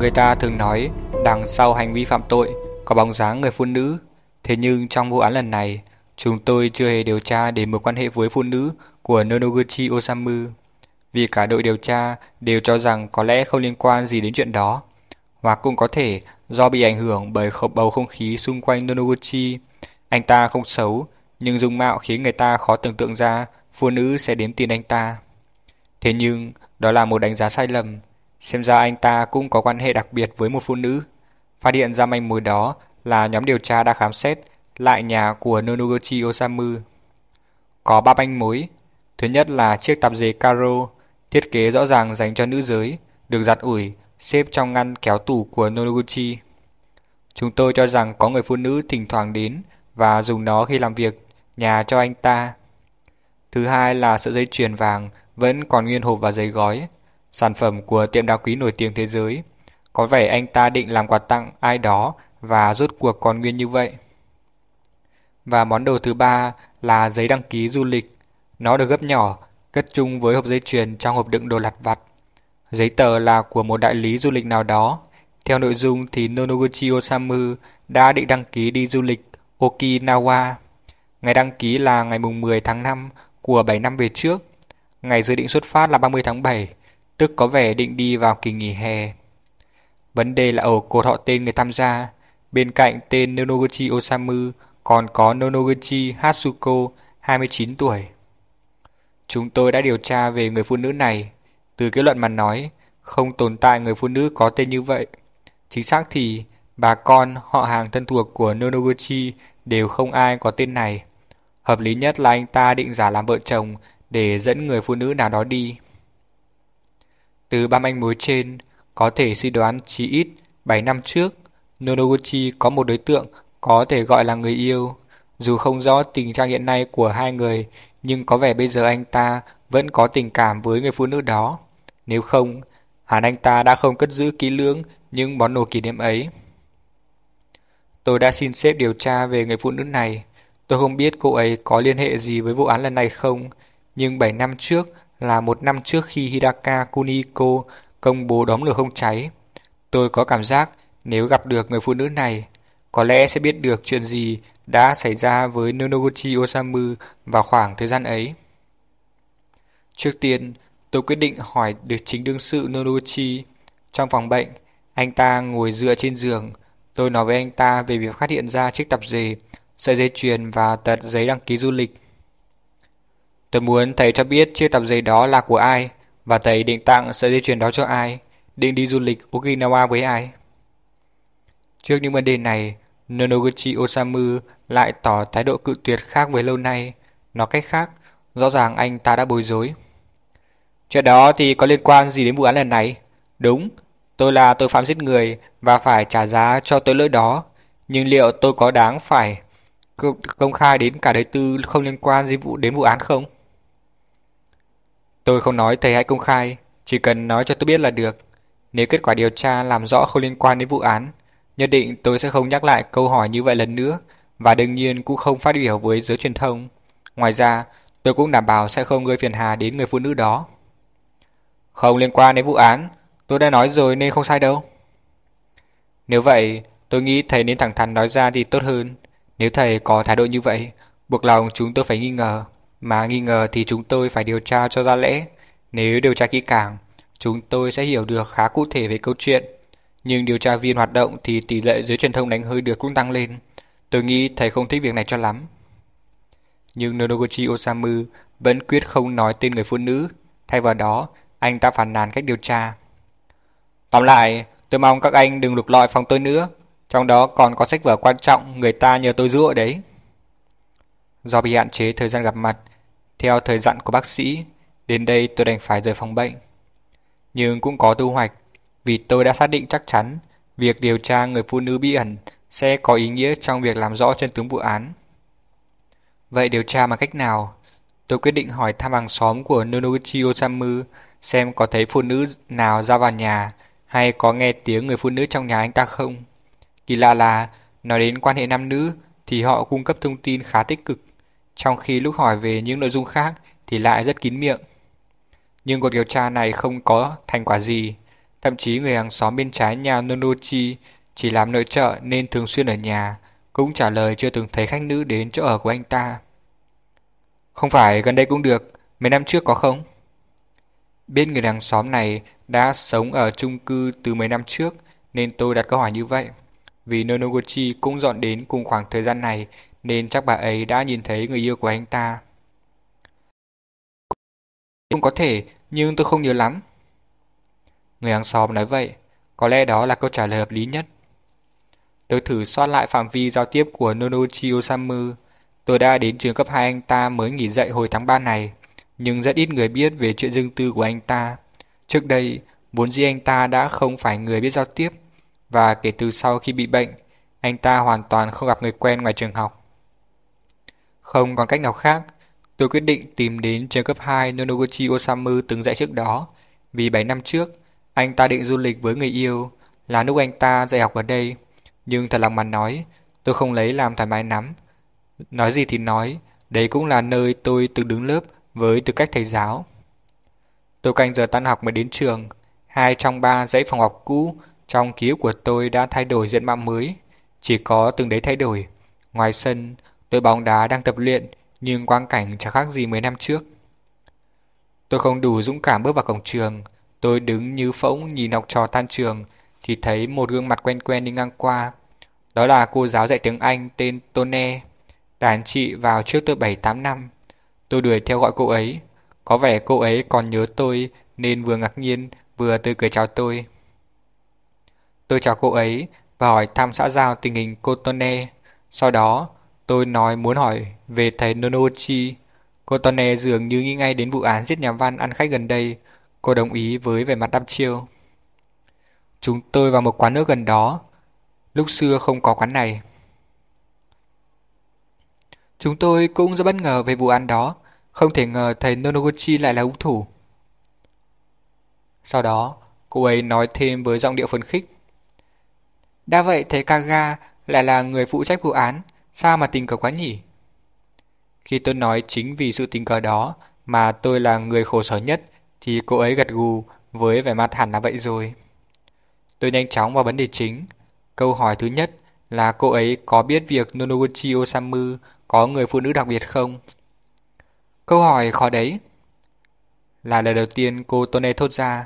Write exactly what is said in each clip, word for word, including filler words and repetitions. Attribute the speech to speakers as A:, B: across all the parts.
A: Người ta thường nói đằng sau hành vi phạm tội có bóng dáng người phụ nữ. Thế nhưng trong vụ án lần này, chúng tôi chưa hề điều tra đến mối quan hệ với phụ nữ của Nonoguchi Osamu, vì cả đội điều tra đều cho rằng có lẽ không liên quan gì đến chuyện đó. Hoặc cũng có thể do bị ảnh hưởng bởi bầu không khí xung quanh Nonoguchi. Anh ta không xấu, nhưng dung mạo khiến người ta khó tưởng tượng ra phụ nữ sẽ đến tìm anh ta. Thế nhưng đó là một đánh giá sai lầm. Xem ra anh ta cũng có quan hệ đặc biệt với một phụ nữ. Phát hiện ra manh mối đó là nhóm điều tra đã khám xét lại nhà của Nonoguchi Osamu. Có ba manh mối. Thứ nhất là chiếc tạp dề Caro, thiết kế rõ ràng dành cho nữ giới, được giặt ủi, xếp trong ngăn kéo tủ của Nonoguchi. Chúng tôi cho rằng có người phụ nữ thỉnh thoảng đến và dùng nó khi làm việc nhà cho anh ta. Thứ hai là sợi dây chuyền vàng vẫn còn nguyên hộp và giấy gói, sản phẩm của tiệm đá quý nổi tiếng thế giới. Có vẻ anh ta định làm quà tặng ai đó và rốt cuộc còn nguyên như vậy. Và món đồ thứ ba là giấy đăng ký du lịch. Nó được gấp nhỏ, cất chung với hộp dây chuyền trong hộp đựng đồ lặt vặt. Giấy tờ là của một đại lý du lịch nào đó. Theo nội dung thì Nonoguchi Osamu đã định đăng ký đi du lịch Okinawa. Ngày đăng ký là ngày mười tháng năm của bảy năm về trước. Ngày dự định xuất phát là ba mươi tháng bảy, tức có vẻ định đi vào kỳ nghỉ hè. Vấn đề là ở cột họ tên người tham gia. Bên cạnh tên Nonoguchi Osamu còn có Nonoguchi Hatsuko, hai mươi chín tuổi. Chúng tôi đã điều tra về người phụ nữ này. Từ kết luận mà nói, không tồn tại người phụ nữ có tên như vậy. Chính xác thì, bà con, họ hàng thân thuộc của Nonoguchi đều không ai có tên này. Hợp lý nhất là anh ta định giả làm vợ chồng để dẫn người phụ nữ nào đó đi. Từ ba manh mối trên, có thể suy đoán chí ít bảy năm trước, Nonoguchi có một đối tượng có thể gọi là người yêu. Dù không rõ tình trạng hiện nay của hai người, nhưng có vẻ bây giờ anh ta vẫn có tình cảm với người phụ nữ đó. Nếu không, hẳn anh ta đã không cất giữ kỹ lưỡng những món đồ kỷ niệm ấy. Tôi đã xin sếp điều tra về người phụ nữ này. Tôi không biết cô ấy có liên hệ gì với vụ án lần này không, nhưng bảy năm trước là một năm trước khi Hidaka Kuniko công bố đóm lửa không cháy. Tôi có cảm giác nếu gặp được người phụ nữ này, có lẽ sẽ biết được chuyện gì đã xảy ra với Nonoguchi Osamu vào khoảng thời gian ấy. Trước tiên, tôi quyết định hỏi được chính đương sự Nonoguchi. Trong phòng bệnh, anh ta ngồi dựa trên giường. Tôi nói với anh ta về việc phát hiện ra chiếc tạp dề, sợi dây chuyền và tờ giấy đăng ký du lịch. Tôi muốn thầy cho biết chiếc tạp dề đó là của ai, và thầy định tặng sợi dây chuyền đó cho ai, định đi du lịch Okinawa với ai. Trước những vấn đề này, Nonoguchi Osamu lại tỏ thái độ cự tuyệt khác với lâu nay. Nói cách khác, rõ ràng anh ta đã bối rối. Chuyện đó thì có liên quan gì đến vụ án lần này? Đúng, tôi là tội phạm giết người và phải trả giá cho tội lỗi đó. Nhưng liệu tôi có đáng phải công khai đến cả đời tư không liên quan gì vụ đến vụ án không? Tôi không nói thầy hãy công khai, chỉ cần nói cho tôi biết là được. Nếu kết quả điều tra làm rõ không liên quan đến vụ án, nhất định tôi sẽ không nhắc lại câu hỏi như vậy lần nữa, và đương nhiên cũng không phát biểu với giới truyền thông. Ngoài ra, tôi cũng đảm bảo sẽ không gây phiền hà đến người phụ nữ đó. Không liên quan đến vụ án, tôi đã nói rồi nên không sai đâu. Nếu vậy, tôi nghĩ thầy nên thẳng thắn nói ra thì tốt hơn. Nếu thầy có thái độ như vậy, buộc lòng chúng tôi phải nghi ngờ. Mà nghi ngờ thì chúng tôi phải điều tra cho ra lẽ. Nếu điều tra kỹ càng, chúng tôi sẽ hiểu được khá cụ thể về câu chuyện. Nhưng điều tra viên hoạt động thì tỷ lệ giới truyền thông đánh hơi được cũng tăng lên. Tôi nghĩ thầy không thích việc này cho lắm. Nhưng Nonoguchi Osamu vẫn quyết không nói tên người phụ nữ. Thay vào đó, anh ta phàn nàn cách điều tra. Tóm lại, tôi mong các anh đừng lục lọi phòng tôi nữa. Trong đó còn có sách vở quan trọng người ta nhờ tôi giữ ở đấy. Do bị hạn chế thời gian gặp mặt, theo thời dặn của bác sĩ, đến đây tôi đành phải rời phòng bệnh. Nhưng cũng có thu hoạch, vì tôi đã xác định chắc chắn việc điều tra người phụ nữ bí ẩn sẽ có ý nghĩa trong việc làm rõ chân tướng vụ án. Vậy điều tra bằng cách nào? Tôi quyết định hỏi thăm hàng xóm của Nonoguchi Osamu xem có thấy phụ nữ nào ra vào nhà hay có nghe tiếng người phụ nữ trong nhà anh ta không. Kỳ lạ là, nói đến quan hệ nam nữ thì họ cung cấp thông tin khá tích cực, trong khi lúc hỏi về những nội dung khác thì lại rất kín miệng. Nhưng cuộc điều tra này không có thành quả gì. Thậm chí người hàng xóm bên trái nhà Nonochi chỉ làm nội trợ nên thường xuyên ở nhà, cũng trả lời chưa từng thấy khách nữ đến chỗ ở của anh ta. Không phải gần đây cũng được, mấy năm trước có không? Biết người hàng xóm này đã sống ở chung cư từ mấy năm trước nên tôi đặt câu hỏi như vậy. Vì Nonoguchi cũng dọn đến cùng khoảng thời gian này nên chắc bà ấy đã nhìn thấy người yêu của anh ta. Cũng có thể, nhưng tôi không nhớ lắm. Người hàng xóm nói vậy, có lẽ đó là câu trả lời hợp lý nhất. Tôi thử soát lại phạm vi giao tiếp của Nonochi Osamu. Tôi đã đến trường cấp hai anh ta mới nghỉ dạy hồi tháng ba này, nhưng rất ít người biết về chuyện riêng tư của anh ta. Trước đây, vốn dĩ anh ta đã không phải người biết giao tiếp, và kể từ sau khi bị bệnh, anh ta hoàn toàn không gặp người quen ngoài trường học. Không còn cách nào khác, tôi quyết định tìm đến trường cấp hai Nonoguchi Osamu từng dạy trước đó, vì bảy năm trước, anh ta định du lịch với người yêu, là lúc anh ta dạy học ở đây. Nhưng thật lòng mà nói, tôi không lấy làm thoải mái lắm. Nói gì thì nói, đấy cũng là nơi tôi từng đứng lớp với tư cách thầy giáo. Tôi canh giờ tan học mới đến trường. Hai trong ba dãy phòng học cũ trong ký ức của tôi đã thay đổi diện mạo mới. Chỉ có từng đấy thay đổi. Ngoài sân, đội bóng đá đang tập luyện, nhưng quang cảnh chẳng khác gì mấy năm trước. Tôi không đủ dũng cảm bước vào cổng trường. Tôi đứng như phỗng nhìn học trò tan trường thì thấy một gương mặt quen quen đi ngang qua. Đó là cô giáo dạy tiếng Anh tên Tone. Đàn chị vào trước tôi bảy tám năm. Tôi đuổi theo gọi cô ấy. Có vẻ cô ấy còn nhớ tôi nên vừa ngạc nhiên vừa tươi cười chào tôi. Tôi chào cô ấy và hỏi thăm xã giao tình hình cô Tone. Sau đó tôi nói muốn hỏi về thầy Nonochi. Cô Tone dường như nghĩ ngay đến vụ án giết nhà văn ăn khách gần đây. Cô đồng ý với vẻ mặt đăm chiêu. Chúng tôi vào một quán nước gần đó. Lúc xưa không có quán này. Chúng tôi cũng rất bất ngờ về vụ án đó. Không thể ngờ thầy Nonoguchi lại là hung thủ. Sau đó, cô ấy nói thêm với giọng điệu phấn khích. Đã vậy thầy Kaga lại là người phụ trách vụ án. Sao mà tình cờ quá nhỉ? Khi tôi nói chính vì sự tình cờ đó mà tôi là người khổ sở nhất, thì cô ấy gật gù với vẻ mặt hẳn là vậy rồi. Tôi nhanh chóng vào vấn đề chính. Câu hỏi thứ nhất là cô ấy có biết việc Nonoguchi Osamu có người phụ nữ đặc biệt không? Câu hỏi khó đấy. Là lần đầu tiên cô Tone thốt ra.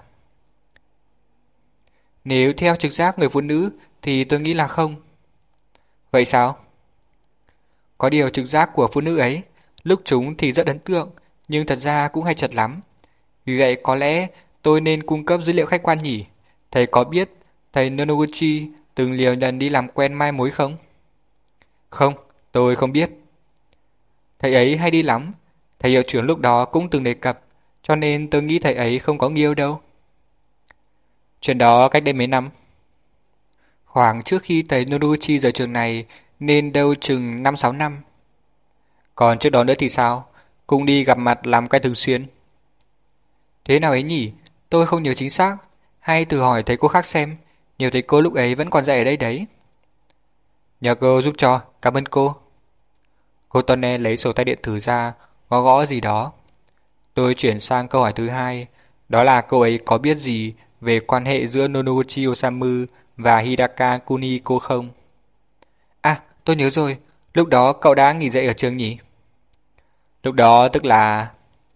A: Nếu theo trực giác người phụ nữ thì tôi nghĩ là không. Vậy sao? Có điều trực giác của phụ nữ ấy, lúc chúng thì rất ấn tượng, nhưng thật ra cũng hay chật lắm. Vì vậy có lẽ tôi nên cung cấp dữ liệu khách quan nhỉ? Thầy có biết thầy Nonoguchi từng liều lần đi làm quen mai mối không? Không, tôi không biết. Thầy ấy hay đi lắm. Thầy hiệu trưởng lúc đó cũng từng đề cập, cho nên tôi nghĩ thầy ấy không có người yêu đâu. Chuyện đó cách đây mấy năm? Khoảng trước khi thầy Nonoguchi rời trường này, nên đâu chừng năm sáu năm. Còn trước đó nữa thì sao? Cũng đi gặp mặt làm quen thường xuyên. Thế nào ấy nhỉ? Tôi không nhớ chính xác. Hay thử hỏi thầy cô khác xem. Nhiều thầy cô lúc ấy vẫn còn dạy ở đây đấy. Nhờ cô giúp cho, cảm ơn cô. Cô Tone lấy sổ tay điện tử ra, gõ gõ gì đó. Tôi chuyển sang câu hỏi thứ hai. Đó là cô ấy có biết gì về quan hệ giữa Nonoguchi Osamu và Hidaka Kunihiko không? À, tôi nhớ rồi. Lúc đó cậu đã nghỉ dạy ở trường nhỉ? Lúc đó tức là...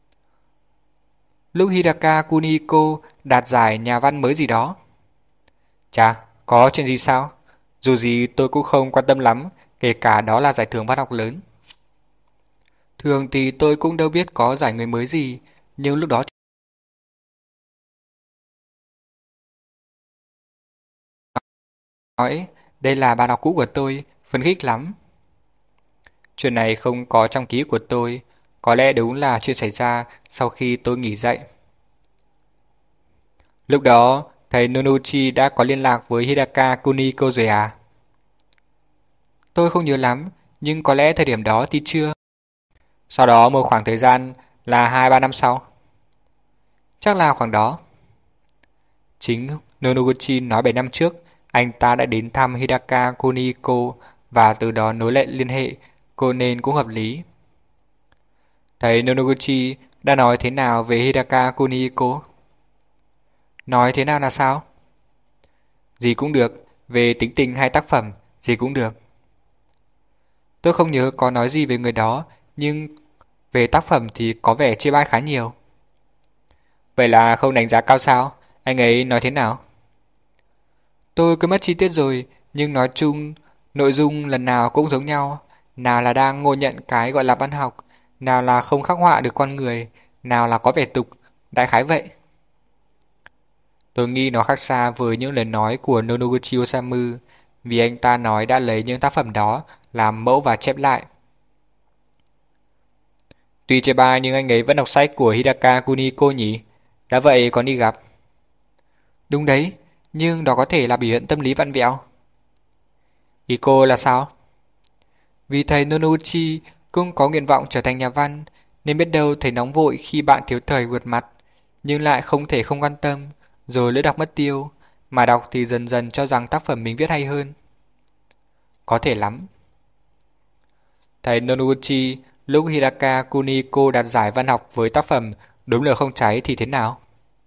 A: Lúc Hidaka Kunihiko đạt giải nhà văn mới gì đó. Chà, có chuyện gì sao? Dù gì tôi cũng không quan tâm lắm, kể cả đó là giải thưởng văn học lớn. Thường thì tôi cũng đâu biết có giải người mới gì, nhưng lúc đó... Nói, đây là bạn học cũ của tôi, phấn khích lắm. Chuyện này không có trong ký ức của tôi, có lẽ đúng là chuyện xảy ra sau khi tôi nghỉ dạy. Lúc đó, thầy Nonochi đã có liên lạc với Hidaka Kunihiko rồi à? Tôi không nhớ lắm, nhưng có lẽ thời điểm đó thì chưa. Sau đó một khoảng thời gian là hai ba năm sau. Chắc là khoảng đó. Chính Nonoguchi nói bảy năm trước, anh ta đã đến thăm Hidaka Kunihiko và từ đó nối lại liên hệ, cô nên cũng hợp lý. Thầy Nonoguchi đã nói thế nào về Hidaka Kunihiko? Nói thế nào là sao? Gì cũng được, về tính tình hay tác phẩm, gì cũng được. Tôi không nhớ có nói gì về người đó, nhưng về tác phẩm thì có vẻ chê bai khá nhiều. Vậy là không đánh giá cao sao? Anh ấy nói thế nào? Tôi cứ mất chi tiết rồi, nhưng nói chung, nội dung lần nào cũng giống nhau. Nào là đang ngộ nhận cái gọi là văn học, nào là không khắc họa được con người, nào là có vẻ tục, đại khái vậy. Tôi nghĩ nó khác xa với những lời nói của Nonoguchi Osamu, vì anh ta nói đã lấy những tác phẩm đó làm mẫu và chép lại. Tuy chê bai nhưng anh ấy vẫn đọc sách của Hidaka Kuniko nhỉ? Đã vậy còn đi gặp. Đúng đấy, nhưng đó có thể là biểu hiện tâm lý vặn vẹo. Ý cô là sao? Vì thầy Nonoguchi cũng có nguyện vọng trở thành nhà văn, nên biết đâu thầy nóng vội khi bạn thiếu thời vượt mặt, nhưng lại không thể không quan tâm, rồi lỡ đọc mất tiêu, mà đọc thì dần dần cho rằng tác phẩm mình viết hay hơn. Có thể lắm. Thầy Nonoguchi lúc Hidaka Kuniko đạt giải văn học với tác phẩm Đốm lửa không cháy thì thế nào?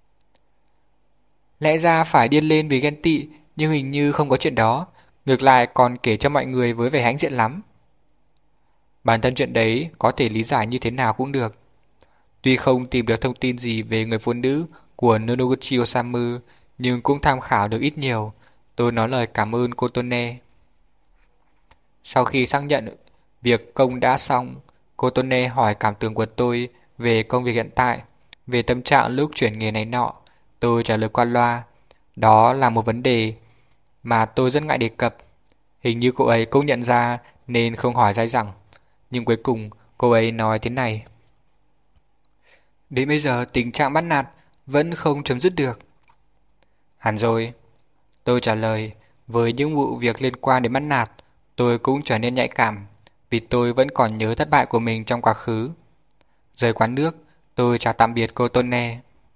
A: Lẽ ra phải điên lên vì ghen tị, nhưng hình như không có chuyện đó, ngược lại còn kể cho mọi người với vẻ hãnh diện lắm. Bản thân chuyện đấy có thể lý giải như thế nào cũng được. Tuy không tìm được thông tin gì về người phụ nữ của Nonoguchi Osamu, nhưng cũng tham khảo được ít nhiều. Tôi nói lời cảm ơn cô Tone. Sau khi xác nhận việc công đã xong, cô Tone hỏi cảm tưởng của tôi về công việc hiện tại, về tâm trạng lúc chuyển nghề này nọ. Tôi trả lời qua loa. Đó là một vấn đề mà tôi rất ngại đề cập. Hình như cô ấy cũng nhận ra nên không hỏi dai dẳng. Nhưng cuối cùng cô ấy nói thế này. Đến bây giờ tình trạng bắt nạt vẫn không chấm dứt được. Hẳn rồi. Tôi trả lời, với những vụ việc liên quan đến bắt nạt, tôi cũng trở nên nhạy cảm, vì tôi vẫn còn nhớ thất bại của mình trong quá khứ. Rời quán nước, tôi chào tạm biệt cô Tone.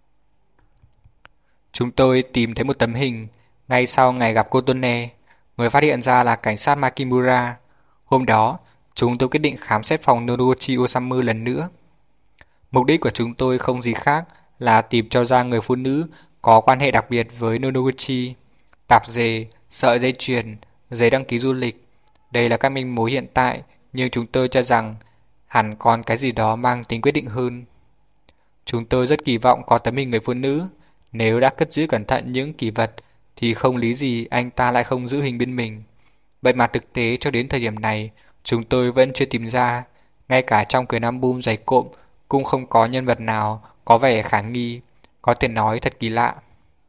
A: Chúng tôi tìm thấy một tấm hình ngay sau ngày gặp cô Tone. Người phát hiện ra là cảnh sát Makimura. Hôm đó, chúng tôi quyết định khám xét phòng Nonoguchi Osamu lần nữa. Mục đích của chúng tôi không gì khác là tìm cho ra người phụ nữ có quan hệ đặc biệt với Nonoguchi. Tạp dề, sợi dây chuyền, giấy đăng ký du lịch. Đây là các manh mối hiện tại, nhưng chúng tôi cho rằng hẳn còn cái gì đó mang tính quyết định hơn. Chúng tôi rất kỳ vọng có tấm hình người phụ nữ. Nếu đã cất giữ cẩn thận những kỷ vật thì không lý gì anh ta lại không giữ hình bên mình. Vậy mà thực tế cho đến thời điểm này, chúng tôi vẫn chưa tìm ra. Ngay cả trong quyển album dày cộm cũng không có nhân vật nào có vẻ khả nghi, có thể nói thật kỳ lạ.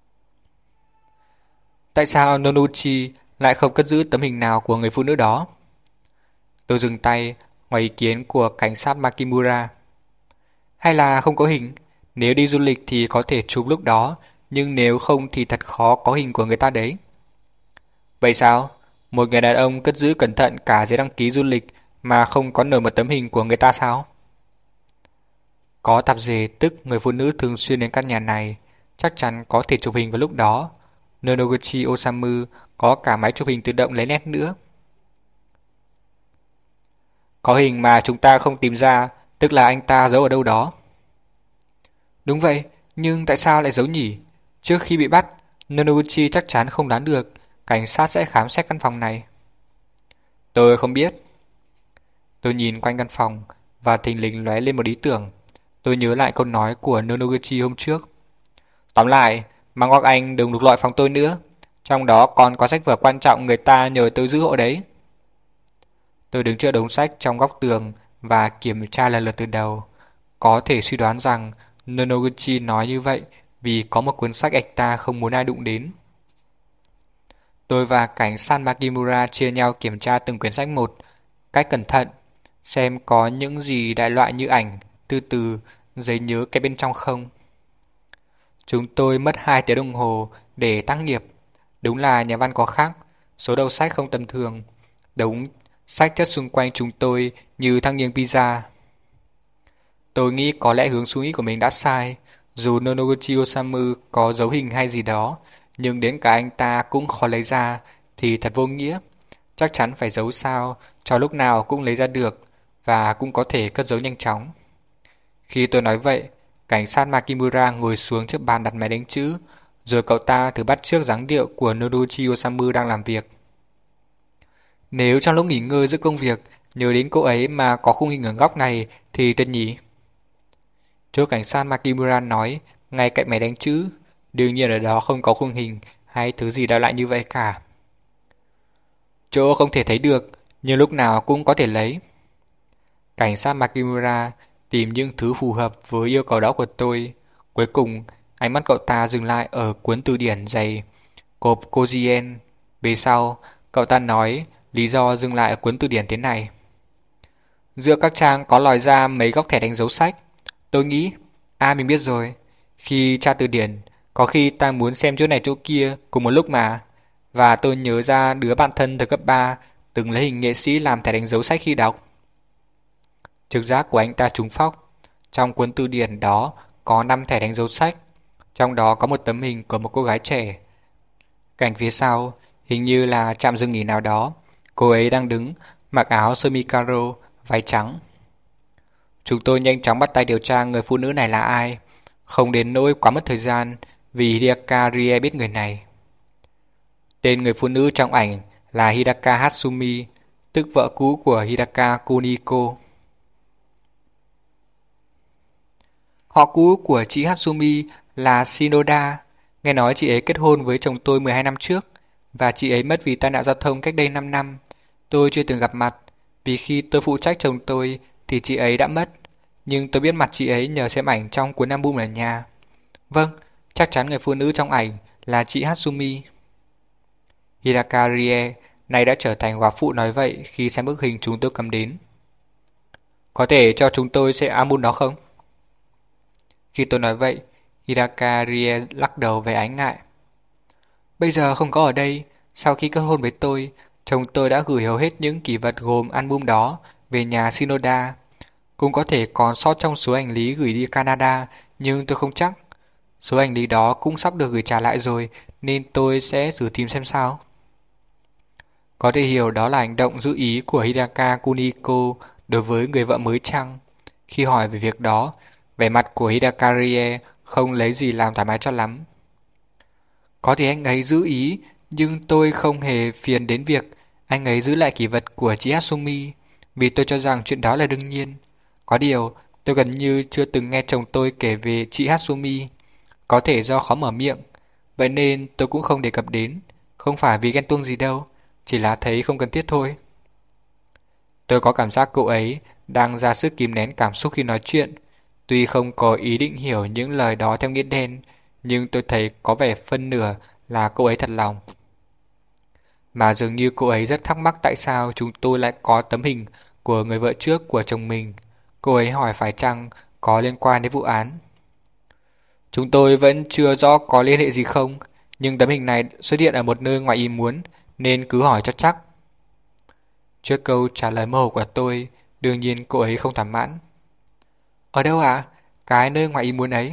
A: Tại sao Nonoguchi lại không cất giữ tấm hình nào của người phụ nữ đó? Tôi dừng tay ngoài ý kiến của cảnh sát Makimura. Hay là không có hình? Nếu đi du lịch thì có thể chụp lúc đó, nhưng nếu không thì thật khó có hình của người ta đấy. Vậy sao? Một người đàn ông cất giữ cẩn thận cả giấy đăng ký du lịch mà không có nổi một tấm hình của người ta sao? Có tạp dề tức người phụ nữ thường xuyên đến căn nhà này, chắc chắn có thể chụp hình vào lúc đó. Nonoguchi Osamu có cả máy chụp hình tự động lấy nét nữa. Có hình mà chúng ta không tìm ra, tức là anh ta giấu ở đâu đó. Đúng vậy, nhưng tại sao lại giấu nhỉ? Trước khi bị bắt, Nonoguchi chắc chắn không đoán được cảnh sát sẽ khám xét căn phòng này. Tôi không biết. Tôi nhìn quanh căn phòng và thình lình lóe lên một ý tưởng. Tôi nhớ lại câu nói của Nonoguchi hôm trước. Tóm lại, mong các anh đừng lục lọi phòng tôi nữa. Trong đó còn có sách vở quan trọng người ta nhờ tôi giữ hộ đấy. Tôi đứng trước đống sách trong góc tường và kiểm tra lần lượt từ đầu. Có thể suy đoán rằng Nonoguchi nói như vậy vì có một cuốn sách anh ta không muốn ai đụng đến. Tôi và cảnh sát Makimura chia nhau kiểm tra từng quyển sách một, cách cẩn thận, xem có những gì đại loại như ảnh, từ từ, giấy nhớ cái bên trong không. Chúng tôi mất hai tiếng đồng hồ để tác nghiệp. Đúng là nhà văn có khác, số đầu sách không tầm thường. Đống sách chất xung quanh chúng tôi như thang nghiêng pizza. Tôi nghĩ có lẽ hướng suy nghĩ của mình đã sai. Dù Nonoguchi Osamu có dấu hình hay gì đó, nhưng đến cả anh ta cũng khó lấy ra thì thật vô nghĩa. Chắc chắn phải giấu sao cho lúc nào cũng lấy ra được và cũng có thể cất giấu nhanh chóng. Khi tôi nói vậy, cảnh sát Makimura ngồi xuống trước bàn đặt máy đánh chữ, Rồi cậu ta thử bắt chước dáng điệu của Nodochi Osamu đang làm việc. Nếu trong lúc nghỉ ngơi giữa công việc nhớ đến cô ấy mà có khung hình ở góc này thì tuyệt nhỉ. Chỗ cảnh sát Makimura nói, ngay cạnh máy đánh chữ, đương nhiên ở đó không có khung hình hay thứ gì đó lại như vậy cả. Chỗ không thể thấy được, nhưng lúc nào cũng có thể lấy. Cảnh sát Makimura tìm những thứ phù hợp với yêu cầu đó của tôi. Cuối cùng, ánh mắt cậu ta dừng lại ở cuốn từ điển dày cộp Kojien. Về sau, cậu ta nói lý do dừng lại ở cuốn từ điển thế này. Giữa các trang có lòi ra mấy góc thẻ đánh dấu sách. Tôi nghĩ, à mình biết rồi. Khi tra từ điển, có khi ta muốn xem chỗ này chỗ kia cùng một lúc mà. Và tôi nhớ ra đứa bạn thân thời cấp ba từng lấy hình nghệ sĩ làm thẻ đánh dấu sách khi đọc. Trực giác của anh ta trúng phóc. Trong cuốn từ điển đó có năm thẻ đánh dấu sách. Trong đó có một tấm hình của một cô gái trẻ. Cảnh phía sau, hình như là trạm dừng nghỉ nào đó. Cô ấy đang đứng, mặc áo sơ mi caro, váy trắng. Chúng tôi nhanh chóng bắt tay điều tra người phụ nữ này là ai. Không đến nỗi quá mất thời gian vì Hidaka Rie biết người này. Tên người phụ nữ trong ảnh là Hidaka Hatsumi, tức vợ cũ của Hidaka Kuniko. Họ cũ của chị Hatsumi là Shinoda. Nghe nói chị ấy kết hôn với chồng tôi mười hai năm trước và chị ấy mất vì tai nạn giao thông cách đây năm năm. Tôi chưa từng gặp mặt vì khi tôi phụ trách chồng tôi thì chị ấy đã mất. Nhưng tôi biết mặt chị ấy nhờ xem ảnh trong cuốn album ở nhà. Vâng, chắc chắn người phụ nữ trong ảnh là chị Hatsumi. Hidaka Rie nay đã trở thành góa phụ nói vậy khi xem bức hình chúng tôi cầm đến. Có thể cho chúng tôi xem album đó không? Khi tôi nói vậy, Hidaka Rie lắc đầu về ái ngại. Bây giờ không có ở đây, sau khi kết hôn với tôi, chồng tôi đã gửi hầu hết những kỷ vật gồm album đó về nhà Shinoda. Cũng có thể còn sót trong số hành lý gửi đi Canada, nhưng tôi không chắc. Số hành lý đó cũng sắp được gửi trả lại rồi, nên tôi sẽ thử tìm xem sao. Có thể hiểu đó là hành động giữ ý của Hidaka Kuniko đối với người vợ mới chăng? Khi hỏi về việc đó, vẻ mặt của Hidaka Rie không lấy gì làm thoải mái cho lắm. Có thể anh ấy giữ ý, nhưng tôi không hề phiền đến việc anh ấy giữ lại kỷ vật của chị Hatsumi, vì tôi cho rằng chuyện đó là đương nhiên. Có điều, tôi gần như chưa từng nghe chồng tôi kể về chị Hatsumi, có thể do khó mở miệng, vậy nên tôi cũng không đề cập đến, không phải vì ghen tuông gì đâu, chỉ là thấy không cần thiết thôi. Tôi có cảm giác cô ấy đang ra sức kìm nén cảm xúc khi nói chuyện, tuy không có ý định hiểu những lời đó theo nghĩa đen, nhưng tôi thấy có vẻ phân nửa là cô ấy thật lòng. Mà dường như cô ấy rất thắc mắc tại sao chúng tôi lại có tấm hình của người vợ trước của chồng mình. Cô ấy hỏi phải chăng có liên quan đến vụ án. Chúng tôi vẫn chưa rõ có liên hệ gì không, nhưng tấm hình này xuất hiện ở một nơi ngoài ý muốn, nên cứ hỏi cho chắc. Trước câu trả lời mơ hồ của tôi, đương nhiên cô ấy không thỏa mãn. Ở đâu ạ? À? Cái nơi ngoài ý muốn ấy.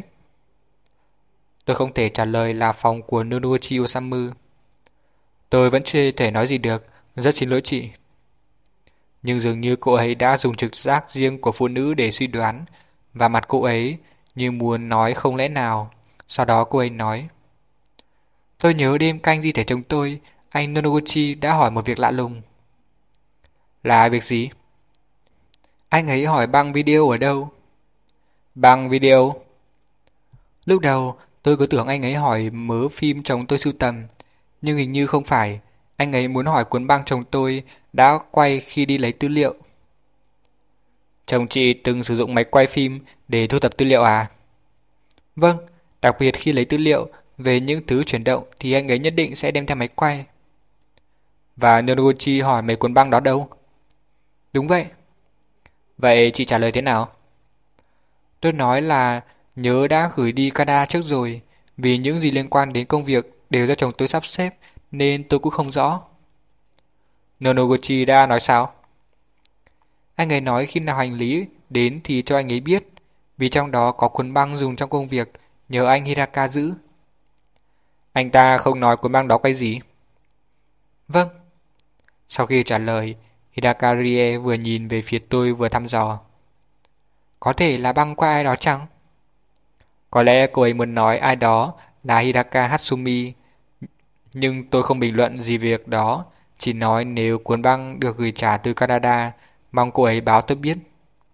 A: Tôi không thể trả lời là phòng của Nonochi Osamu. Tôi vẫn chưa thể nói gì được, rất xin lỗi chị. Nhưng dường như cô ấy đã dùng trực giác riêng của phụ nữ để suy đoán, và mặt cô ấy như muốn nói không lẽ nào. Sau đó cô ấy nói, tôi nhớ đêm canh di thể chồng tôi, anh Nonoguchi đã hỏi một việc lạ lùng. Là việc gì? Anh ấy hỏi băng video ở đâu? Băng video? Lúc đầu tôi cứ tưởng anh ấy hỏi mớ phim chồng tôi sưu tầm, nhưng hình như không phải. Anh ấy muốn hỏi cuốn băng chồng tôi đã quay khi đi lấy tư liệu. Chồng chị từng sử dụng máy quay phim để thu thập tư liệu à? Vâng, đặc biệt khi lấy tư liệu về những thứ chuyển động thì anh ấy nhất định sẽ đem theo máy quay. Và Noguchi hỏi mấy cuốn băng đó đâu? Đúng vậy. Vậy chị trả lời thế nào? Tôi nói là nhớ đã gửi đi Canada trước rồi, vì những gì liên quan đến công việc đều do chồng tôi sắp xếp, nên tôi cũng không rõ. Nonoguchi đã nói sao? Anh ấy nói khi nào hành lý đến thì cho anh ấy biết, vì trong đó có cuốn băng dùng trong công việc nhờ anh Hidaka giữ. Anh ta không nói cuốn băng đó cái gì? Vâng. Sau khi trả lời, Hidaka Rie vừa nhìn về phía tôi vừa thăm dò. Có thể là băng qua ai đó chăng? Có lẽ cô ấy muốn nói ai đó là Hidaka Hatsumi, nhưng tôi không bình luận gì việc đó, chỉ nói nếu cuốn băng được gửi trả từ Canada, mong cô ấy báo tôi biết.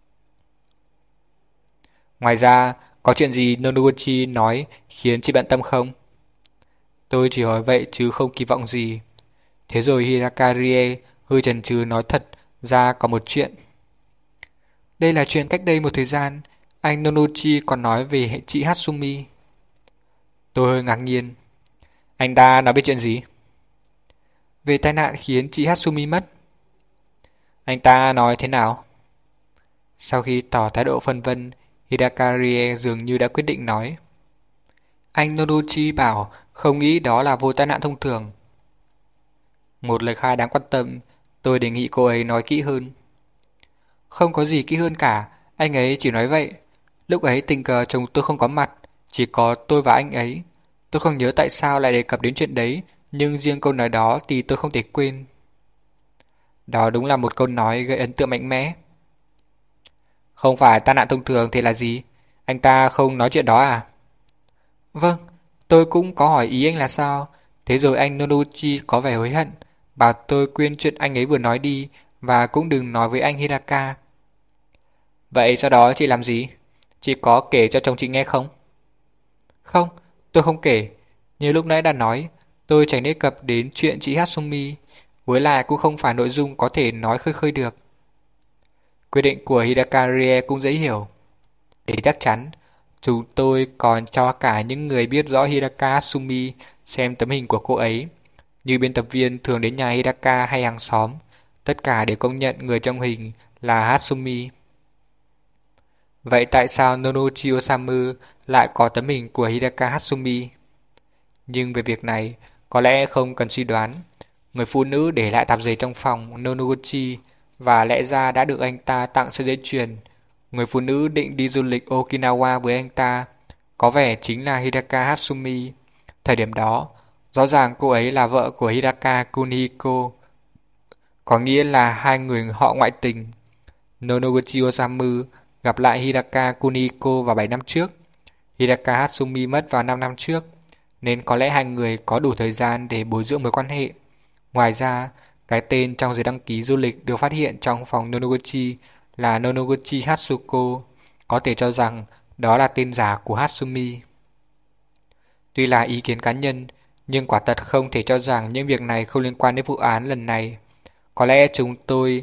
A: Ngoài ra, có chuyện gì Nonoguchi nói khiến chị bận tâm không? Tôi chỉ hỏi vậy chứ không kỳ vọng gì. Thế rồi Hidaka Rie hơi chần chừ nói thật ra có một chuyện. Đây là chuyện cách đây một thời gian, anh Nonochi còn nói về chị Hatsumi. Tôi hơi ngạc nhiên. Anh ta nói biết chuyện gì? Về tai nạn khiến chị Hatsumi mất. Anh ta nói thế nào? Sau khi tỏ thái độ phân vân, Hidaka Rie dường như đã quyết định nói. Anh Nonochi bảo không nghĩ đó là vụ tai nạn thông thường. Một lời khai đáng quan tâm, tôi đề nghị cô ấy nói kỹ hơn. Không có gì kỹ hơn cả, anh ấy chỉ nói vậy. Lúc ấy tình cờ chồng tôi không có mặt, chỉ có tôi và anh ấy. Tôi không nhớ tại sao lại đề cập đến chuyện đấy, nhưng riêng câu nói đó thì tôi không thể quên. Đó đúng là một câu nói gây ấn tượng mạnh mẽ. Không phải tai nạn thông thường thì là gì? Anh ta không nói chuyện đó à? Vâng, tôi cũng có hỏi ý anh là sao. Thế rồi anh Nonochi có vẻ hối hận, bảo tôi quên chuyện anh ấy vừa nói đi và cũng đừng nói với anh Hidaka. Vậy sau đó chị làm gì? Chị có kể cho chồng chị nghe không? Không, tôi không kể. Như lúc nãy đã nói, tôi tránh đề cập đến chuyện chị Hatsumi, với lại cũng không phải nội dung có thể nói khơi khơi được. Quyết định của Hidaka Rie cũng dễ hiểu. Để chắc chắn, chúng tôi còn cho cả những người biết rõ Hidaka Hatsumi xem tấm hình của cô ấy, như biên tập viên thường đến nhà Hidaka hay hàng xóm, tất cả đều công nhận người trong hình là Hatsumi. Vậy tại sao Nonochi Osamu lại có tấm hình của Hidaka Hatsumi? Nhưng về việc này, có lẽ không cần suy đoán. Người phụ nữ để lại tạp dề trong phòng Nonoguchi và lẽ ra đã được anh ta tặng sợi dây chuyền. Người phụ nữ định đi du lịch Okinawa với anh ta, có vẻ chính là Hidaka Hatsumi. Thời điểm đó, rõ ràng cô ấy là vợ của Hidaka Kunihiko, có nghĩa là hai người họ ngoại tình. Nonoguchi Osamu gặp lại Hidaka Kunihiko vào bảy năm trước. Hidaka Hatsumi mất vào năm năm trước, nên có lẽ hai người có đủ thời gian để bồi dưỡng mối quan hệ. Ngoài ra, cái tên trong giấy đăng ký du lịch được phát hiện trong phòng Nonoguchi là Nonoguchi Hatsuko, có thể cho rằng đó là tên giả của Hatsumi. Tuy là ý kiến cá nhân, nhưng quả thật không thể cho rằng những việc này không liên quan đến vụ án lần này. Có lẽ chúng tôi...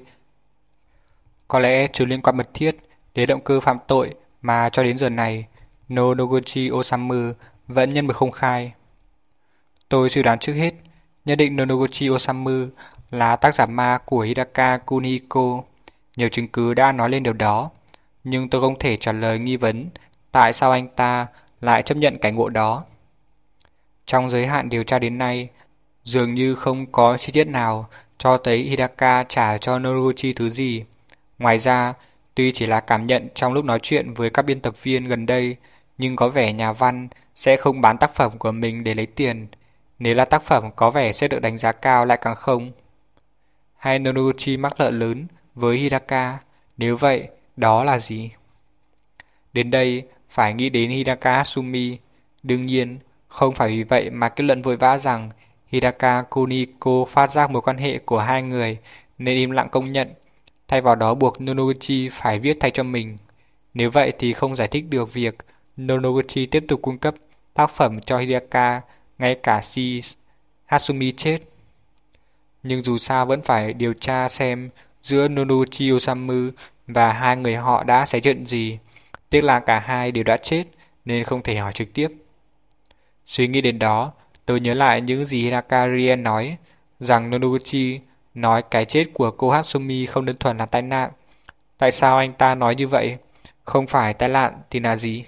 A: Có lẽ chúng liên quan mật thiết đến động cơ phạm tội mà cho đến giờ này, Nonoguchi Osamu vẫn nhân mực không khai. Tôi suy đoán trước hết, nhận định Nonoguchi Osamu là tác giả ma của Hidaka Kunihiko. Nhiều chứng cứ đã nói lên điều đó, nhưng tôi không thể trả lời nghi vấn tại sao anh ta lại chấp nhận cảnh ngộ đó. Trong giới hạn điều tra đến nay, dường như không có chi tiết nào cho thấy Hidaka trả cho Nonoguchi thứ gì. Ngoài ra, tuy chỉ là cảm nhận trong lúc nói chuyện với các biên tập viên gần đây, nhưng có vẻ nhà văn sẽ không bán tác phẩm của mình để lấy tiền. Nếu là tác phẩm có vẻ sẽ được đánh giá cao lại càng không. Hay Nonoguchi mắc nợ lớn với Hidaka, nếu vậy, đó là gì? Đến đây, phải nghĩ đến Hidaka Hatsumi. Đương nhiên, không phải vì vậy mà kết luận vội vã rằng Hidaka Kunihiko phát giác mối quan hệ của hai người nên im lặng công nhận, thay vào đó buộc Nonoguchi phải viết thay cho mình. Nếu vậy thì không giải thích được việc Nonoguchi tiếp tục cung cấp tác phẩm cho Hidaka ngay cả khi Hatsumi chết. Nhưng dù sao vẫn phải điều tra xem giữa Nonoguchi Osamu và hai người họ đã xảy chuyện gì. Tiếc là cả hai đều đã chết nên không thể hỏi trực tiếp. Suy nghĩ đến đó, tôi nhớ lại những gì Hidaka Rie nói, rằng Nonoguchi nói cái chết của cô Hatsumi không đơn thuần là tai nạn. Tại sao anh ta nói như vậy? Không phải tai nạn thì là gì?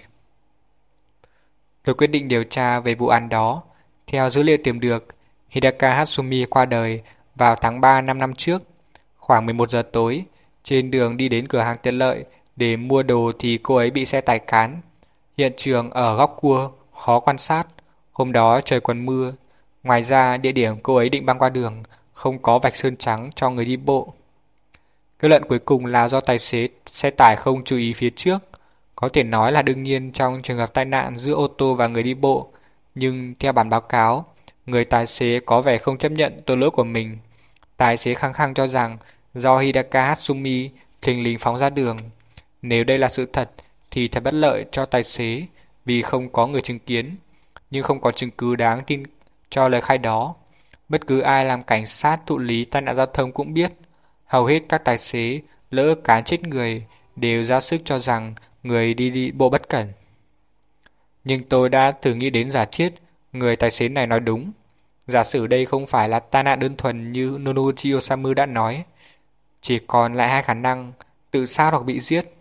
A: Tôi quyết định điều tra về vụ án đó. Theo dữ liệu tìm được, Hidaka Hatsumi qua đời vào tháng ba năm năm trước. Khoảng mười một giờ tối, trên đường đi đến cửa hàng tiện lợi để mua đồ thì cô ấy bị xe tải cán. Hiện trường ở góc cua, khó quan sát. Hôm đó trời còn mưa. Ngoài ra, địa điểm cô ấy định băng qua đường không có vạch sơn trắng cho người đi bộ. Kết luận cuối cùng là do tài xế xe tải không chú ý phía trước. Có thể nói là đương nhiên trong trường hợp tai nạn giữa ô tô và người đi bộ, Nhưng theo bản báo cáo, người tài xế có vẻ không chấp nhận tội lỗi của mình. Tài xế khăng khăng cho rằng do Hidaka Hatsumi thình lình phóng ra đường. Nếu đây là sự thật thì thật bất lợi cho tài xế vì không có người chứng kiến, nhưng không có chứng cứ đáng tin cho lời khai đó. Bất cứ ai làm cảnh sát thụ lý tai nạn giao thông cũng biết, hầu hết các tài xế lỡ cán chết người đều ra sức cho rằng người đi đi bộ bất cẩn. Nhưng tôi đã thử nghĩ đến giả thiết người tài xế này nói đúng. Giả sử đây không phải là tai nạn đơn thuần như Nonoguchi Osamu đã nói, chỉ còn lại hai khả năng: tự sát hoặc bị giết.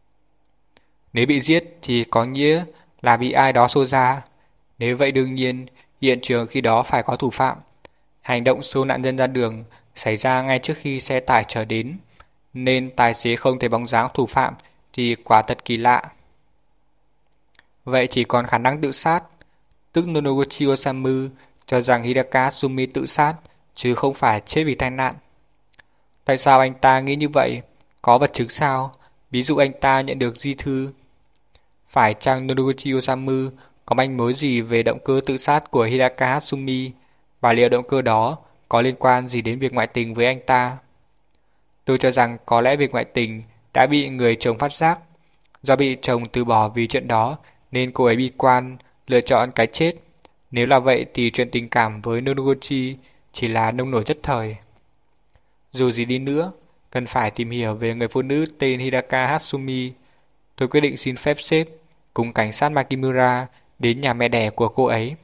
A: Nếu bị giết thì có nghĩa là bị ai đó xô ra. Nếu vậy đương nhiên hiện trường khi đó phải có thủ phạm. Hành động xô nạn nhân ra đường xảy ra ngay trước khi xe tải chở đến, nên tài xế không thấy bóng dáng thủ phạm thì quả thật kỳ lạ. Vậy chỉ còn khả năng tự sát, tức Nonoguchi Osamu cho rằng Hidaka Hatsumi tự sát chứ không phải chết vì tai nạn. Tại sao anh ta nghĩ như vậy? Có vật chứng sao? Ví dụ anh ta nhận được di thư. Phải chăng Nonoguchi Osamu có manh mối gì về động cơ tự sát của Hidaka Hatsumi, và liệu động cơ đó có liên quan gì đến việc ngoại tình với anh ta? Tôi cho rằng có lẽ việc ngoại tình đã bị người chồng phát giác. Do bị chồng từ bỏ vì chuyện đó nên cô ấy bi quan, lựa chọn cái chết. Nếu là vậy thì chuyện tình cảm với Nonoguchi chỉ là nông nổi nhất thời. Dù gì đi nữa, cần phải tìm hiểu về người phụ nữ tên Hidaka Hatsumi. Tôi quyết định xin phép sếp cùng cảnh sát Makimura đến nhà mẹ đẻ của cô ấy.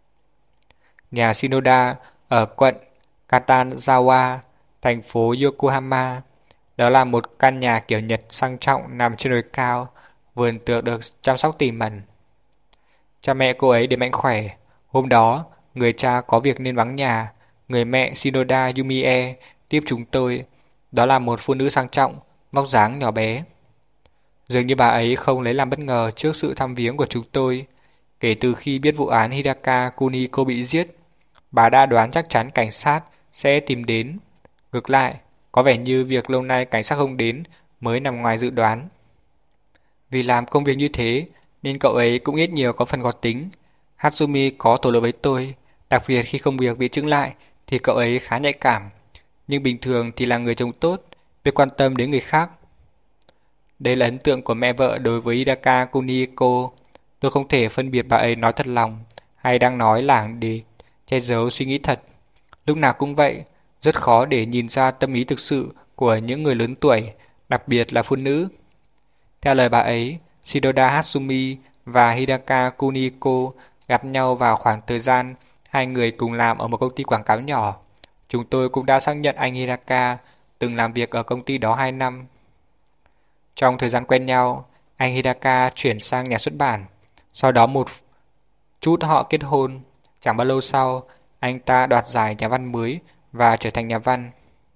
A: Nhà Shinoda ở quận Katazawa, thành phố Yokohama. Đó là một căn nhà kiểu Nhật sang trọng nằm trên đồi cao, vườn tược được chăm sóc tỉ mẩn. Cha mẹ cô ấy đều mạnh khỏe. Hôm đó, người cha có việc nên vắng nhà. Người mẹ Shinoda Yumie tiếp chúng tôi. Đó là một phụ nữ sang trọng, vóc dáng nhỏ bé. Dường như bà ấy không lấy làm bất ngờ trước sự thăm viếng của chúng tôi. Kể từ khi biết vụ án Hidaka Kuniko bị giết, bà đã đoán chắc chắn cảnh sát sẽ tìm đến. Ngược lại, có vẻ như việc lâu nay cảnh sát không đến mới nằm ngoài dự đoán. Vì làm công việc như thế nên cậu ấy cũng ít nhiều có phần khó tính. Hatsumi có thổ lộ với tôi, đặc biệt khi công việc bị chững lại thì cậu ấy khá nhạy cảm. Nhưng bình thường thì là người chồng tốt, biết quan tâm đến người khác. Đây là ấn tượng của mẹ vợ đối với Hidaka Kuniko. Tôi không thể phân biệt bà ấy nói thật lòng hay đang nói lảng để che giấu suy nghĩ thật. Lúc nào cũng vậy, rất khó để nhìn ra tâm ý thực sự của những người lớn tuổi, đặc biệt là phụ nữ. Theo lời bà ấy, Shinoda Hatsumi và Hidaka Kuniko gặp nhau vào khoảng thời gian hai người cùng làm ở một công ty quảng cáo nhỏ. Chúng tôi cũng đã xác nhận anh Hidaka từng làm việc ở công ty đó hai năm. Trong thời gian quen nhau, anh Hidaka chuyển sang nhà xuất bản. Sau đó một chút họ kết hôn. Chẳng bao lâu sau, anh ta đoạt giải nhà văn mới và trở thành nhà văn.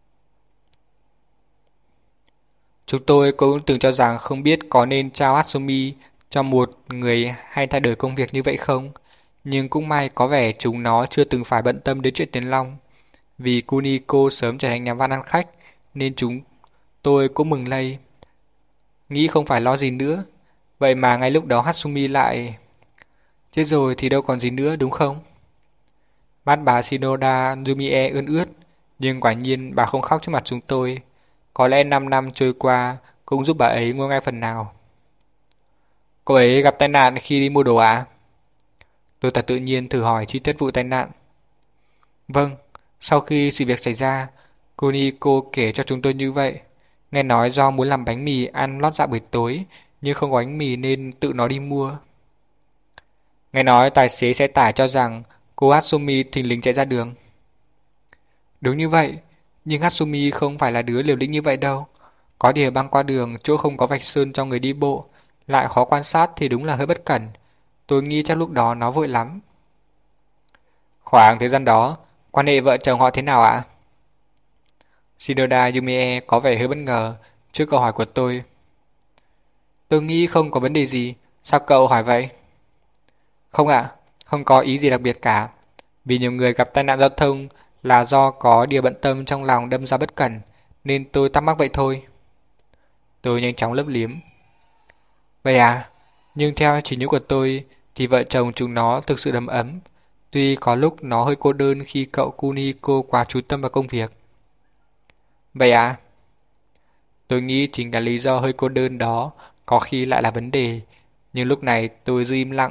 A: Chúng tôi cũng từng cho rằng không biết có nên trao Hatsumi cho một người hay thay đổi công việc như vậy không. Nhưng cũng may có vẻ chúng nó chưa từng phải bận tâm đến chuyện tiền long. Vì Kuniko sớm trở thành nhà văn ăn khách nên chúng tôi cũng mừng lây. Nghĩ không phải lo gì nữa. Vậy mà ngay lúc đó Hatsumi lại... Chết rồi thì đâu còn gì nữa đúng không? Mắt bà Shinoda Yumie ươn ướt, nhưng quả nhiên bà không khóc trước mặt chúng tôi. Có lẽ năm năm trôi qua cũng giúp bà ấy nguôi ngay phần nào. Cô ấy gặp tai nạn khi đi mua đồ ạ? À? Tôi thật tự nhiên thử hỏi chi tiết vụ tai nạn. Vâng, sau khi sự việc xảy ra, Kuniko kể cho chúng tôi như vậy. Nghe nói do muốn làm bánh mì ăn lót dạ buổi tối, nhưng không có bánh mì nên tự nó đi mua. Nghe nói tài xế xe tải cho rằng cô Hatsumi thình lình chạy ra đường. Đúng như vậy, nhưng Hatsumi không phải là đứa liều lĩnh như vậy đâu. Có điều băng qua đường chỗ không có vạch sơn cho người đi bộ, lại khó quan sát thì đúng là hơi bất cẩn. Tôi nghĩ chắc lúc đó nó vội lắm. Khoảng thời gian đó, quan hệ vợ chồng họ thế nào ạ? Shinoda Yumie có vẻ hơi bất ngờ trước câu hỏi của tôi. Tôi nghĩ không có vấn đề gì. Sao cậu hỏi vậy? Không ạ, không có ý gì đặc biệt cả. Vì nhiều người gặp tai nạn giao thông là do có điều bận tâm trong lòng đâm ra bất cẩn, nên tôi thắc mắc vậy thôi. Tôi nhanh chóng lấp liếm. Vậy à, nhưng theo trí nhớ của tôi thì vợ chồng chúng nó thực sự đầm ấm. Tuy có lúc nó hơi cô đơn khi cậu Kunihiko quá chú tâm vào công việc. Vậy à? Tôi nghĩ chính là lý do hơi cô đơn đó có khi lại là vấn đề, nhưng lúc này tôi giữ im lặng.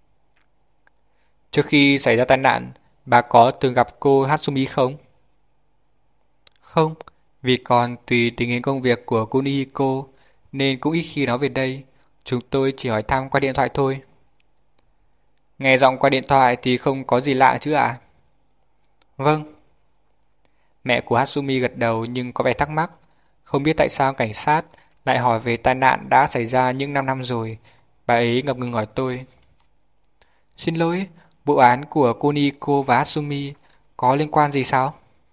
A: Trước khi xảy ra tai nạn, bà có từng gặp cô Hatsumi không? Không, vì còn tùy tình hình công việc của Kunihiko nên cũng ít khi nói về đây. Chúng tôi chỉ hỏi thăm qua điện thoại thôi. Nghe giọng qua điện thoại thì không có gì lạ chứ ạ? À? Vâng. Mẹ của Hatsumi gật đầu nhưng có vẻ thắc mắc. Không biết tại sao cảnh sát lại hỏi về tai nạn đã xảy ra những năm năm rồi. Bà ấy ngập ngừng hỏi tôi. Xin lỗi, vụ án của Kunihiko và Hatsumi có liên quan gì sao?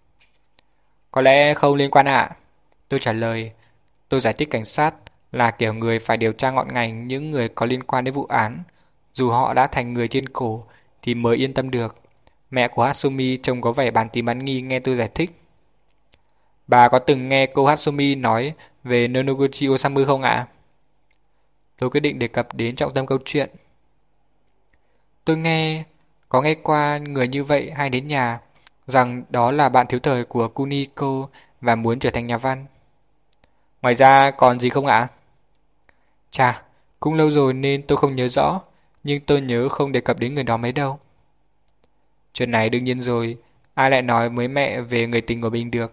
A: Có lẽ không liên quan ạ. À? Tôi trả lời. Tôi giải thích cảnh sát là kiểu người phải điều tra ngọn ngành những người có liên quan đến vụ án. Dù họ đã thành người trên cổ thì mới yên tâm được. Mẹ của Hatsumi trông có vẻ bàn tím bán nghi nghe tôi giải thích. Bà có từng nghe cô Hatsumi nói về Nonoguchi Osamu không ạ? À? Tôi quyết định đề cập đến trọng tâm câu chuyện. Tôi nghe, có nghe qua người như vậy hay đến nhà, rằng đó là bạn thiếu thời của Kunihiko và muốn trở thành nhà văn. Ngoài ra còn gì không ạ? À? Chà, cũng lâu rồi nên tôi không nhớ rõ, nhưng tôi nhớ không đề cập đến người đó mấy đâu. Chuyện này đương nhiên rồi, ai lại nói với mẹ về người tình của mình được.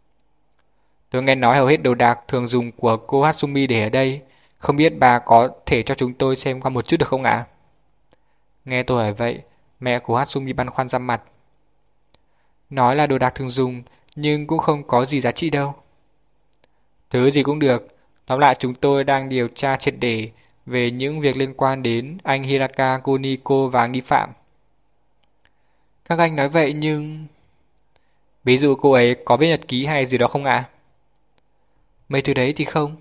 A: Tôi nghe nói hầu hết đồ đạc thường dùng của cô Hatsumi để ở đây. Không biết bà có thể cho chúng tôi xem qua một chút được không ạ? À? Nghe tôi hỏi vậy, mẹ của Hatsumi băn khoăn ra mặt. Nói là đồ đạc thường dùng, nhưng cũng không có gì giá trị đâu. Thứ gì cũng được, tóm lại chúng tôi đang điều tra triệt để về những việc liên quan đến anh Hiraka Kunihiko và nghi phạm. Các anh nói vậy nhưng... Ví dụ cô ấy có viết nhật ký hay gì đó không ạ? À? Mấy thứ đấy thì không.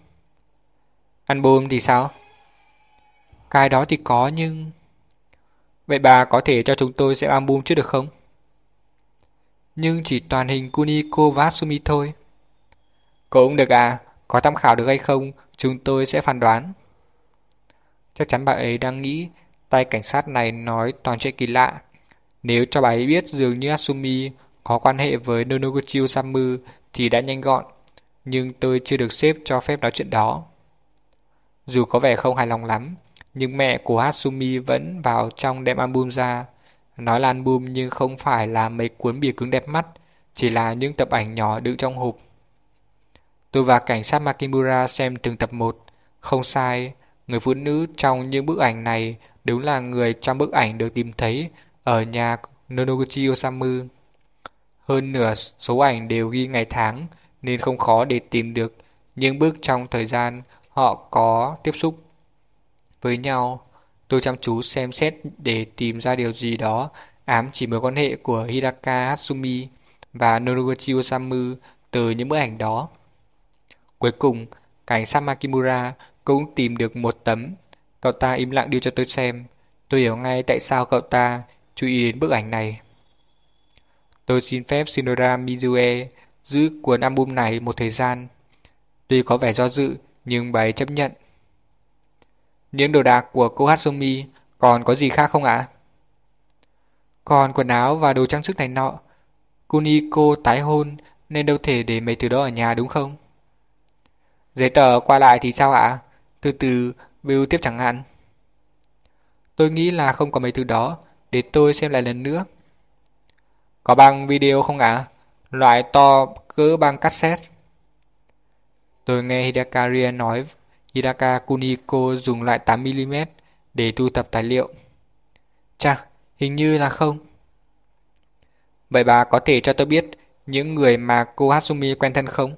A: Album thì sao? Cái đó thì có nhưng... Vậy bà có thể cho chúng tôi xem album trước được không? Nhưng chỉ toàn hình Kunihiko và Hatsumi thôi. Cũng được à, có tham khảo được hay không, chúng tôi sẽ phán đoán. Chắc chắn bà ấy đang nghĩ tay cảnh sát này nói toàn chuyện kỳ lạ. Nếu cho bà ấy biết dường như Hatsumi có quan hệ với Nonoguchi Osamu thì đã nhanh gọn. Nhưng tôi chưa được sếp cho phép nói chuyện đó. Dù có vẻ không hài lòng lắm, nhưng mẹ của Hatsumi vẫn vào trong đem album ra. Nói là album nhưng không phải là mấy cuốn bìa cứng đẹp mắt, chỉ là những tập ảnh nhỏ đựng trong hộp. Tôi và cảnh sát Makimura xem từng tập một. Không sai, người phụ nữ trong những bức ảnh này đúng là người trong bức ảnh được tìm thấy ở nhà Nonoguchi Osamu. Hơn nửa số ảnh đều ghi ngày tháng nên không khó để tìm được những bước trong thời gian họ có tiếp xúc với nhau. Tôi chăm chú xem xét để tìm ra điều gì đó ám chỉ mối quan hệ của Hiraka Hatsumi và Nonoguchi Osamu từ những bức ảnh đó. Cuối cùng, cảnh sát Makimura cũng tìm được một tấm. Cậu ta im lặng đưa cho tôi xem. Tôi hiểu ngay tại sao cậu ta chú ý đến bức ảnh này. Tôi xin phép Shinora Mizue giữ cuốn album này một thời gian. Tuy có vẻ do dự, nhưng bà ấy chấp nhận. Những đồ đạc của cô Hatsumi còn có gì khác không ạ? À? Còn quần áo và đồ trang sức này nọ. Kunihiko tái hôn nên đâu thể để mấy thứ đó ở nhà đúng không? Giấy tờ qua lại thì sao ạ? À? Từ từ bưu tiếp chẳng hạn. Tôi nghĩ là không có mấy thứ đó. Để tôi xem lại lần nữa. Có băng video không ạ? À? Loại to cỡ băng cassette. Tôi nghe Hidaka Ria nói Hidaka Kunihiko dùng loại tám mi li mét để thu thập tài liệu. Chà, hình như là không. Vậy bà có thể cho tôi biết những người mà cô Hatsumi quen thân không?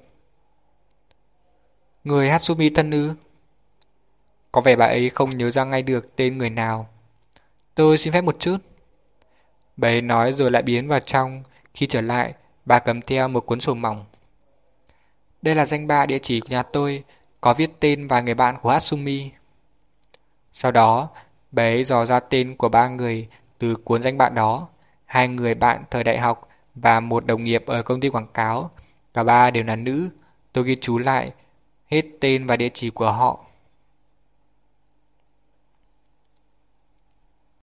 A: Người Hatsumi thân ư? Có vẻ bà ấy không nhớ ra ngay được tên người nào. Tôi xin phép một chút. Bà ấy nói rồi lại biến vào trong. Khi trở lại, bà cầm theo một cuốn sổ mỏng. Đây là danh bạ địa chỉ của nhà tôi, có viết tên và người bạn của Hatsumi. Sau đó, bà ấy dò ra tên của ba người từ cuốn danh bạ đó. Hai người bạn thời đại học và một đồng nghiệp ở công ty quảng cáo. Cả ba đều là nữ. Tôi ghi chú lại hết tên và địa chỉ của họ.